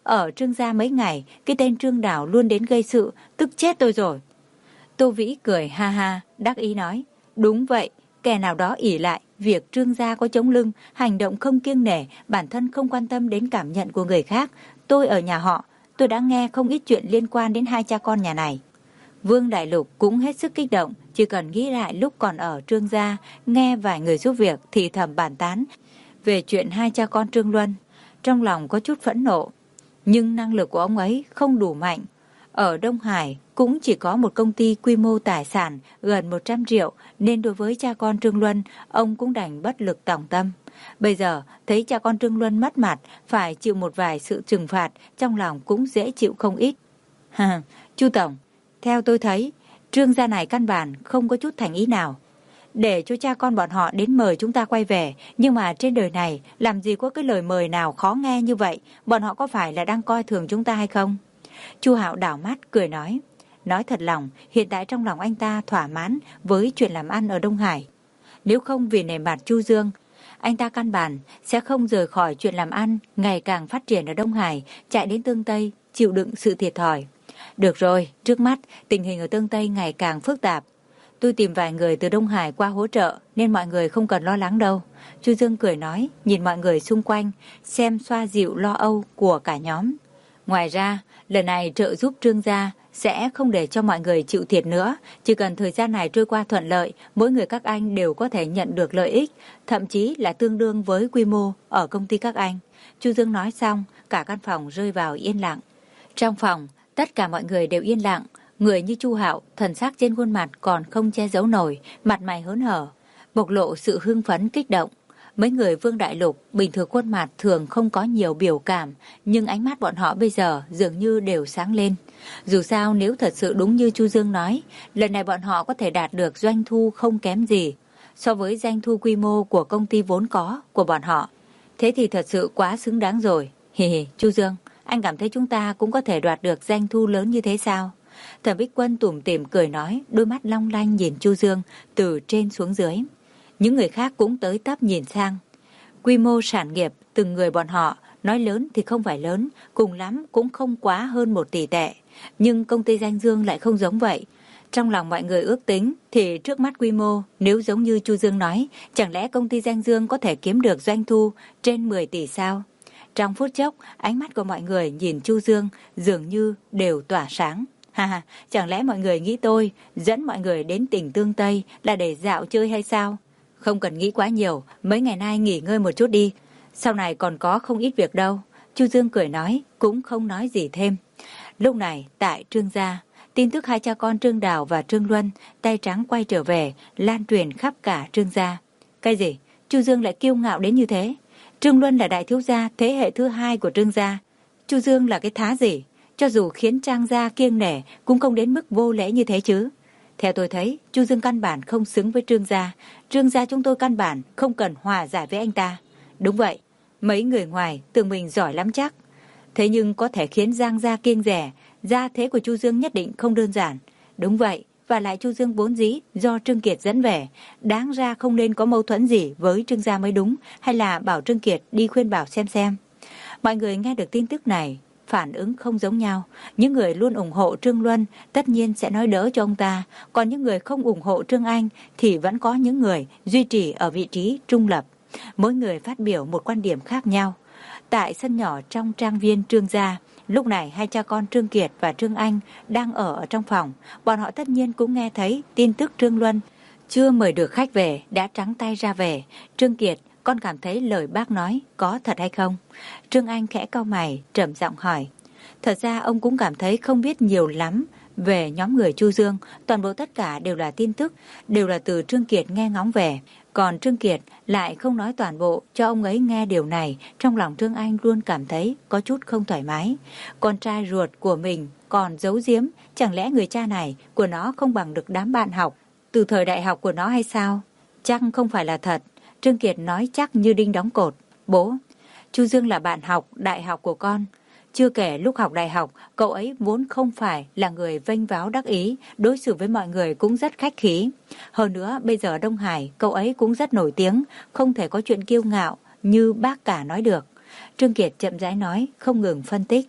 ở Trương gia mấy ngày, cái tên Trương Đào luôn đến gây sự, tức chết tôi rồi. Tô Vĩ cười ha ha, đắc ý nói, đúng vậy, kẻ nào đó ỷ lại, việc Trương gia có chống lưng, hành động không kiêng nể, bản thân không quan tâm đến cảm nhận của người khác. Tôi ở nhà họ, tôi đã nghe không ít chuyện liên quan đến hai cha con nhà này. Vương Đại Lục cũng hết sức kích động, chỉ cần nghĩ lại lúc còn ở Trương gia, nghe vài người giúp việc thì thầm bàn tán về chuyện hai cha con Trương Luân. Trong lòng có chút phẫn nộ, nhưng năng lực của ông ấy không đủ mạnh. Ở Đông Hải cũng chỉ có một công ty quy mô tài sản gần một trăm triệu, nên đối với cha con Trương Luân, ông cũng đành bất lực tòng tâm. Bây giờ thấy cha con Trương Luân mất mặt, phải chịu một vài sự trừng phạt, trong lòng cũng dễ chịu không ít. Ha, Chu Tổng, theo tôi thấy, Trương gia này căn bản không có chút thành ý nào. Để cho cha con bọn họ đến mời chúng ta quay về, nhưng mà trên đời này làm gì có cái lời mời nào khó nghe như vậy, bọn họ có phải là đang coi thường chúng ta hay không? Chu Hạo đảo mắt cười nói, nói thật lòng, hiện tại trong lòng anh ta thỏa mãn với chuyện làm ăn ở Đông Hải. Nếu không vì nể mặt Chu Dương, anh ta căn bản sẽ không rời khỏi chuyện làm ăn ngày càng phát triển ở Đông Hải, chạy đến Tương Tây chịu đựng sự thiệt thòi. Được rồi, trước mắt tình hình ở Tương Tây ngày càng phức tạp. Tôi tìm vài người từ Đông Hải qua hỗ trợ nên mọi người không cần lo lắng đâu. Chu Dương cười nói, nhìn mọi người xung quanh, xem xoa dịu lo âu của cả nhóm. Ngoài ra, lần này trợ giúp Trương gia sẽ không để cho mọi người chịu thiệt nữa. Chỉ cần thời gian này trôi qua thuận lợi, mỗi người các anh đều có thể nhận được lợi ích, thậm chí là tương đương với quy mô ở công ty các anh. Chu Dương nói xong, cả căn phòng rơi vào yên lặng. Trong phòng, tất cả mọi người đều yên lặng. Người như Chu Hạo, thần sắc trên khuôn mặt còn không che giấu nổi, mặt mày hớn hở, bộc lộ sự hưng phấn kích động. Mấy người Vương Đại Lục bình thường khuôn mặt thường không có nhiều biểu cảm, nhưng ánh mắt bọn họ bây giờ dường như đều sáng lên. Dù sao nếu thật sự đúng như Chu Dương nói, lần này bọn họ có thể đạt được doanh thu không kém gì so với doanh thu quy mô của công ty vốn có của bọn họ. Thế thì thật sự quá xứng đáng rồi. Hì hì, Chu Dương, anh cảm thấy chúng ta cũng có thể đoạt được doanh thu lớn như thế sao? Thẩm Bích Quân tủm tỉm cười nói, đôi mắt long lanh nhìn Chu Dương từ trên xuống dưới. Những người khác cũng tới tấp nhìn sang. Quy mô sản nghiệp từng người bọn họ, nói lớn thì không phải lớn, cùng lắm cũng không quá hơn một tỷ tệ. Nhưng công ty Danh Dương lại không giống vậy. Trong lòng mọi người ước tính thì trước mắt quy mô, nếu giống như Chu Dương nói, chẳng lẽ công ty Danh Dương có thể kiếm được doanh thu trên mười tỷ sao? Trong phút chốc, ánh mắt của mọi người nhìn Chu Dương dường như đều tỏa sáng. Ha ha, chẳng lẽ mọi người nghĩ tôi dẫn mọi người đến tỉnh Tương Tây là để dạo chơi hay sao? Không cần nghĩ quá nhiều, mấy ngày nay nghỉ ngơi một chút đi. Sau này còn có không ít việc đâu. Chu Dương cười nói, cũng không nói gì thêm. Lúc này, tại Trương gia, tin tức hai cha con Trương Đào và Trương Luân tay trắng quay trở về, lan truyền khắp cả Trương gia. Cái gì? Chu Dương lại kiêu ngạo đến như thế? Trương Luân là đại thiếu gia thế hệ thứ hai của Trương gia. Chu Dương là cái thá gì? Cho dù khiến Trang gia kiêng nể cũng không đến mức vô lễ như thế chứ. Theo tôi thấy, Chu Dương căn bản không xứng với Trương gia. Trương gia chúng tôi căn bản không cần hòa giải với anh ta. Đúng vậy, mấy người ngoài tưởng mình giỏi lắm chắc. Thế nhưng có thể khiến Giang gia kiêng rẻ, gia thế của Chu Dương nhất định không đơn giản. Đúng vậy, và lại Chu Dương vốn dĩ do Trương Kiệt dẫn về, đáng ra không nên có mâu thuẫn gì với Trương gia mới đúng, hay là bảo Trương Kiệt đi khuyên bảo xem xem. Mọi người nghe được tin tức này, phản ứng không giống nhau. Những người luôn ủng hộ Trương Luân tất nhiên sẽ nói đỡ cho ông ta, còn những người không ủng hộ Trương Anh thì vẫn có những người duy trì ở vị trí trung lập. Mỗi người phát biểu một quan điểm khác nhau. Tại sân nhỏ trong trang viên Trương gia, lúc này hai cha con Trương Kiệt và Trương Anh đang ở, ở trong phòng. Bọn họ tất nhiên cũng nghe thấy tin tức Trương Luân chưa mời được khách về đã trắng tay ra về. Trương Kiệt, con cảm thấy lời bác nói có thật hay không? Trương Anh khẽ cau mày, trầm giọng hỏi. Thật ra ông cũng cảm thấy không biết nhiều lắm về nhóm người Chu Dương. Toàn bộ tất cả đều là tin tức, đều là từ Trương Kiệt nghe ngóng về. Còn Trương Kiệt lại không nói toàn bộ cho ông ấy nghe điều này. Trong lòng Trương Anh luôn cảm thấy có chút không thoải mái. Con trai ruột của mình còn giấu giếm, chẳng lẽ người cha này của nó không bằng được đám bạn học từ thời đại học của nó hay sao? Chắc không phải là thật. Trương Kiệt nói chắc như đinh đóng cột. Bố, Chu Dương là bạn học đại học của con. Chưa kể lúc học đại học, cậu ấy vốn không phải là người vênh váo đắc ý, đối xử với mọi người cũng rất khách khí. Hơn nữa, bây giờ ở Đông Hải, cậu ấy cũng rất nổi tiếng, không thể có chuyện kiêu ngạo như bác cả nói được. Trương Kiệt chậm rãi nói, không ngừng phân tích.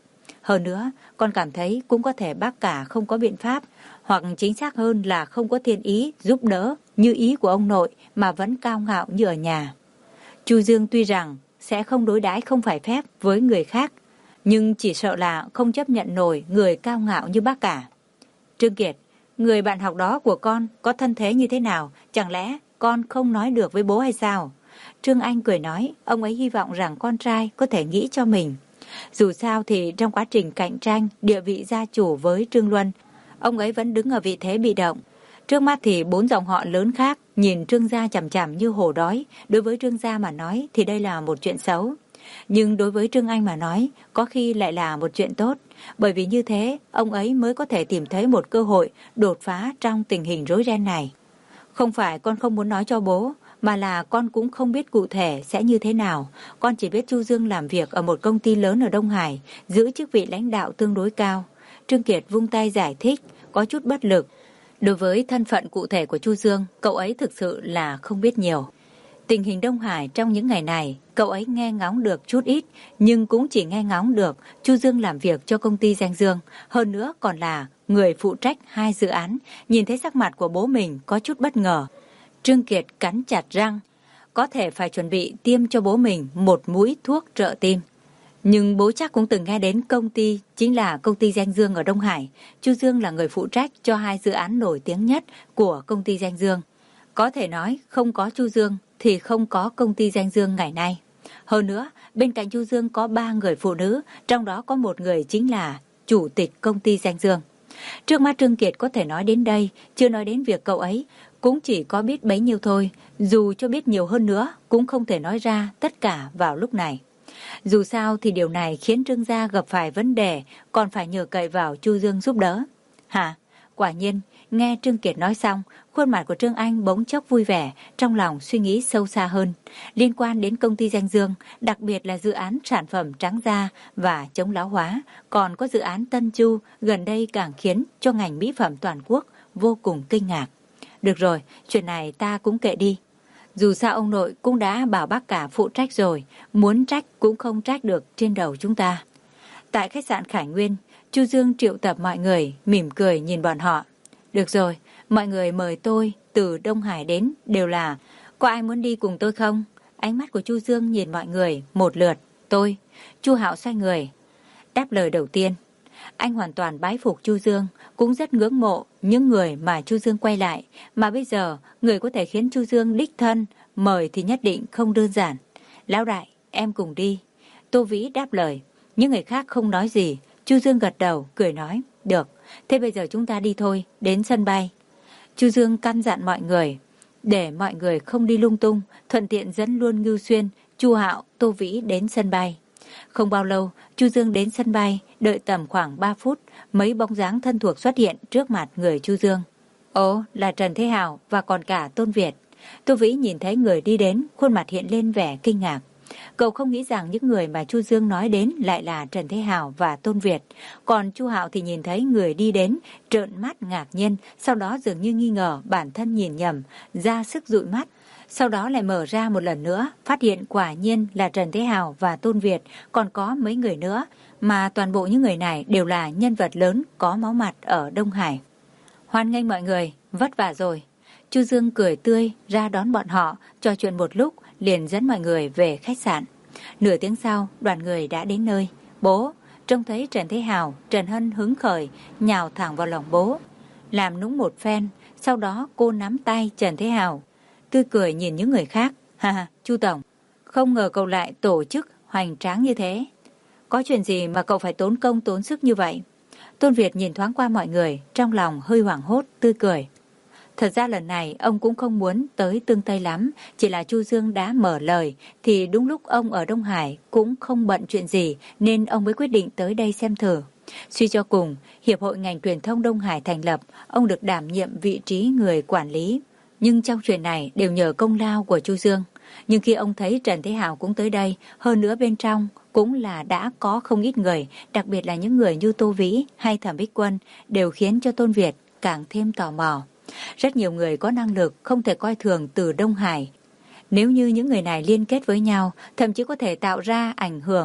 Hơn nữa, con cảm thấy cũng có thể bác cả không có biện pháp, hoặc chính xác hơn là không có thiên ý giúp đỡ như ý của ông nội mà vẫn cao ngạo như ở nhà. Chu Dương tuy rằng sẽ không đối đãi không phải phép với người khác, nhưng chỉ sợ là không chấp nhận nổi người cao ngạo như bác cả. Trương Kiệt, người bạn học đó của con có thân thế như thế nào, chẳng lẽ con không nói được với bố hay sao? Trương Anh cười nói, ông ấy hy vọng rằng con trai có thể nghĩ cho mình. Dù sao thì trong quá trình cạnh tranh địa vị gia chủ với Trương Luân, ông ấy vẫn đứng ở vị thế bị động. Trước mắt thì bốn dòng họ lớn khác nhìn Trương gia chằm chằm như hổ đói, đối với Trương gia mà nói thì đây là một chuyện xấu. Nhưng đối với Trương Anh mà nói, có khi lại là một chuyện tốt, bởi vì như thế, ông ấy mới có thể tìm thấy một cơ hội đột phá trong tình hình rối ren này. Không phải con không muốn nói cho bố, mà là con cũng không biết cụ thể sẽ như thế nào. Con chỉ biết Chu Dương làm việc ở một công ty lớn ở Đông Hải, giữ chức vị lãnh đạo tương đối cao. Trương Kiệt vung tay giải thích, có chút bất lực. Đối với thân phận cụ thể của Chu Dương, cậu ấy thực sự là không biết nhiều. Tình hình Đông Hải trong những ngày này, cậu ấy nghe ngóng được chút ít, nhưng cũng chỉ nghe ngóng được Chu Dương làm việc cho công ty Danh Dương, hơn nữa còn là người phụ trách hai dự án. Nhìn thấy sắc mặt của bố mình có chút bất ngờ. Trương Kiệt cắn chặt răng, có thể phải chuẩn bị tiêm cho bố mình một mũi thuốc trợ tim. Nhưng bố chắc cũng từng nghe đến công ty chính là công ty Danh Dương ở Đông Hải. Chu Dương là người phụ trách cho hai dự án nổi tiếng nhất của công ty Danh Dương. Có thể nói không có Chu Dương thì không có công ty Danh Dương ngày nay. Hơn nữa, bên cạnh Chu Dương có ba người phụ nữ, trong đó có một người chính là chủ tịch công ty Danh Dương. Trước mắt Trương Kiệt có thể nói đến đây, chưa nói đến việc cậu ấy cũng chỉ có biết bấy nhiêu thôi, dù cho biết nhiều hơn nữa cũng không thể nói ra tất cả vào lúc này. Dù sao thì điều này khiến Trương gia gặp phải vấn đề, còn phải nhờ cậy vào Chu Dương giúp đỡ. Hả? Quả nhiên, nghe Trương Kiệt nói xong, khuôn mặt của Trương Anh bỗng chốc vui vẻ, trong lòng suy nghĩ sâu xa hơn. Liên quan đến công ty Danh Dương, đặc biệt là dự án sản phẩm trắng da và chống lão hóa, còn có dự án Tân Chu, gần đây càng khiến cho ngành mỹ phẩm toàn quốc vô cùng kinh ngạc. Được rồi, chuyện này ta cũng kệ đi. Dù sao ông nội cũng đã bảo bác cả phụ trách rồi, muốn trách cũng không trách được trên đầu chúng ta. Tại khách sạn Khải Nguyên, Chu Dương triệu tập mọi người, mỉm cười nhìn bọn họ. Được rồi, mọi người mời tôi từ Đông Hải đến đều là, có ai muốn đi cùng tôi không? Ánh mắt của Chu Dương nhìn mọi người một lượt. Tôi. Chu Hạo xoay người, đáp lời đầu tiên. Anh hoàn toàn bái phục Chu Dương, cũng rất ngưỡng mộ những người mà Chu Dương quay lại, mà bây giờ người có thể khiến Chu Dương đích thân mời thì nhất định không đơn giản. Lão đại, em cùng đi. Tô Vĩ đáp lời. Những người khác không nói gì. Chu Dương gật đầu, cười nói, được, thế bây giờ chúng ta đi thôi, đến sân bay. Chu Dương căn dặn mọi người, để mọi người không đi lung tung, thuận tiện dẫn luôn Ngưu Xuyên, Chu Hạo, Tô Vĩ đến sân bay. Không bao lâu, Chu Dương đến sân bay, đợi tầm khoảng ba phút, mấy bóng dáng thân thuộc xuất hiện trước mặt người Chu Dương. Ồ, là Trần Thế Hào và còn cả Tôn Việt. Tô Vĩ nhìn thấy người đi đến, khuôn mặt hiện lên vẻ kinh ngạc. Cậu không nghĩ rằng những người mà Chu Dương nói đến lại là Trần Thế Hào và Tôn Việt. Còn Chu Hạo thì nhìn thấy người đi đến, trợn mắt ngạc nhiên, sau đó dường như nghi ngờ bản thân nhìn nhầm, ra sức dụi mắt. Sau đó lại mở ra một lần nữa, phát hiện quả nhiên là Trần Thế Hào và Tôn Việt, còn có mấy người nữa, mà toàn bộ những người này đều là nhân vật lớn có máu mặt ở Đông Hải. Hoan nghênh mọi người, vất vả rồi. Chu Dương cười tươi ra đón bọn họ, trò chuyện một lúc, liền dẫn mọi người về khách sạn. Nửa tiếng sau, đoàn người đã đến nơi. Bố, trông thấy Trần Thế Hào, Trần Hân hứng khởi, nhào thẳng vào lòng bố, làm nũng một phen. Sau đó cô nắm tay Trần Thế Hào, tươi cười nhìn những người khác. Ha ha, Chu Tổng, không ngờ cậu lại tổ chức hoành tráng như thế. Có chuyện gì mà cậu phải tốn công tốn sức như vậy? Tôn Việt nhìn thoáng qua mọi người, trong lòng hơi hoảng hốt, tươi cười. Thật ra lần này ông cũng không muốn tới Tương Tây lắm, chỉ là Chu Dương đã mở lời, thì đúng lúc ông ở Đông Hải cũng không bận chuyện gì, nên ông mới quyết định tới đây xem thử. Suy cho cùng, Hiệp hội ngành truyền thông Đông Hải thành lập, ông được đảm nhiệm vị trí người quản lý. Nhưng trong chuyện này đều nhờ công lao của Chu Dương. Nhưng khi ông thấy Trần Thế Hào cũng tới đây, hơn nữa bên trong cũng là đã có không ít người, đặc biệt là những người như Tô Vĩ hay Thẩm Bích Quân, đều khiến cho Tôn Việt càng thêm tò mò. Rất nhiều người có năng lực không thể coi thường từ Đông Hải. Nếu như những người này liên kết với nhau, thậm chí có thể tạo ra ảnh hưởng,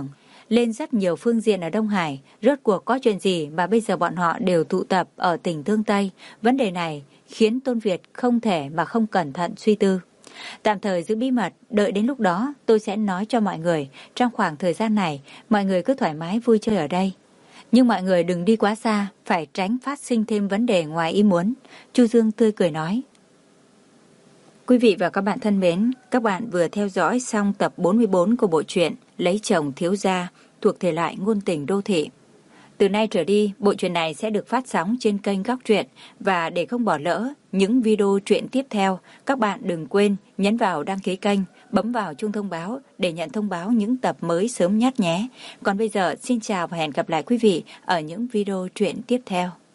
lên rất nhiều phương diện ở Đông Hải. Rốt cuộc có chuyện gì mà bây giờ bọn họ đều tụ tập ở tỉnh Thương Tây? Vấn đề này khiến Tôn Việt không thể mà không cẩn thận suy tư. Tạm thời giữ bí mật, đợi đến lúc đó tôi sẽ nói cho mọi người. Trong khoảng thời gian này, mọi người cứ thoải mái vui chơi ở đây. Nhưng mọi người đừng đi quá xa, phải tránh phát sinh thêm vấn đề ngoài ý muốn. Chu Dương tươi cười nói. Quý vị và các bạn thân mến, các bạn vừa theo dõi xong tập bốn mươi bốn của bộ truyện Lấy chồng thiếu gia thuộc thể loại ngôn tình đô thị. Từ nay trở đi, bộ truyện này sẽ được phát sóng trên kênh Góc Truyện, và để không bỏ lỡ những video truyện tiếp theo, các bạn đừng quên nhấn vào đăng ký kênh, bấm vào chuông thông báo để nhận thông báo những tập mới sớm nhất nhé. Còn bây giờ, xin chào và hẹn gặp lại quý vị ở những video truyện tiếp theo.